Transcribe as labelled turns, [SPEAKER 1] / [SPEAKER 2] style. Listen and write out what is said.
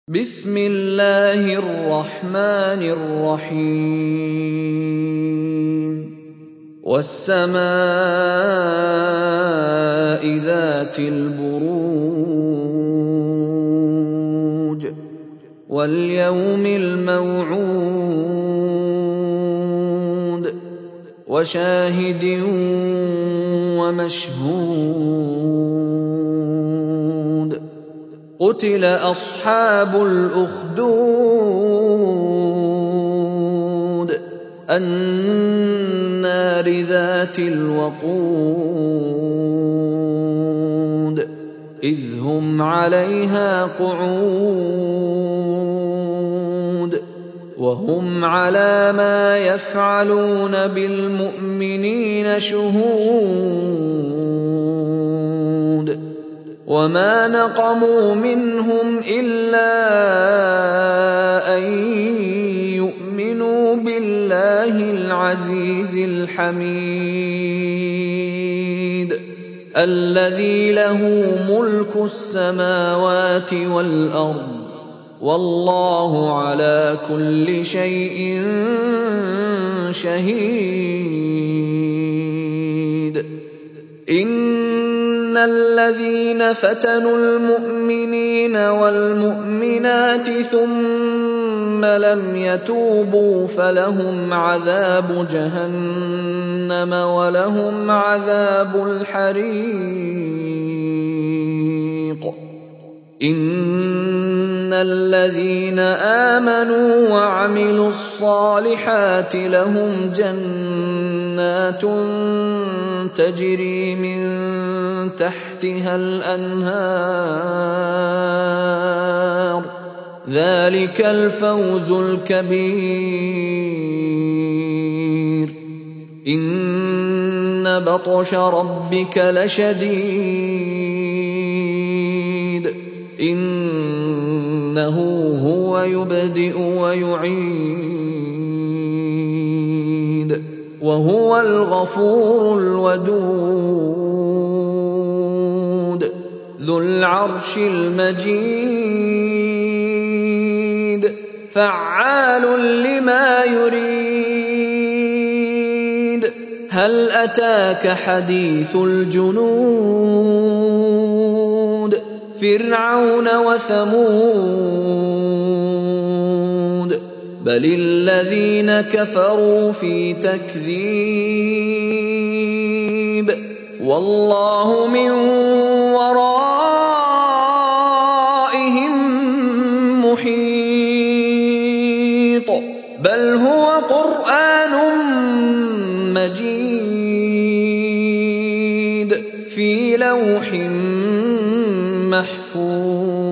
[SPEAKER 1] بسم الله الرحمن الرحيم والسماء ذات البروج واليوم الموعود وشاهد ومشهود قتل أصحاب الأخدود النار ذات الوقود إذ هم عليها قعود وهم على ما يفعلون بالمؤمنين شهود وما نقموا منهم إلا أن يؤمنوا بالله العزيز الحميد الذي له ملك السماوات والأرض والله على كل شيء شهيد إن الذين فتنوا المؤمنين والمؤمنات ثم لم يتوبوا فلهم عذاب جهنم ولهم عذاب الحريق إن الذين آمنوا وعملوا الصالحات لهم جنات تجري من تحتها الأنهار ذلك الفوز الكبير إن بطش ربك لشديد إنه هو يبدئ ويعيد وهو الغفور الودود ذو العرش المجيد فعال لما يريد هل أتاك حديث الجنود فرعون وثمود بل الذين كفروا في تكذيب والله من ورائهم محيط بل هو قرآن مجيد في لوح محفوظ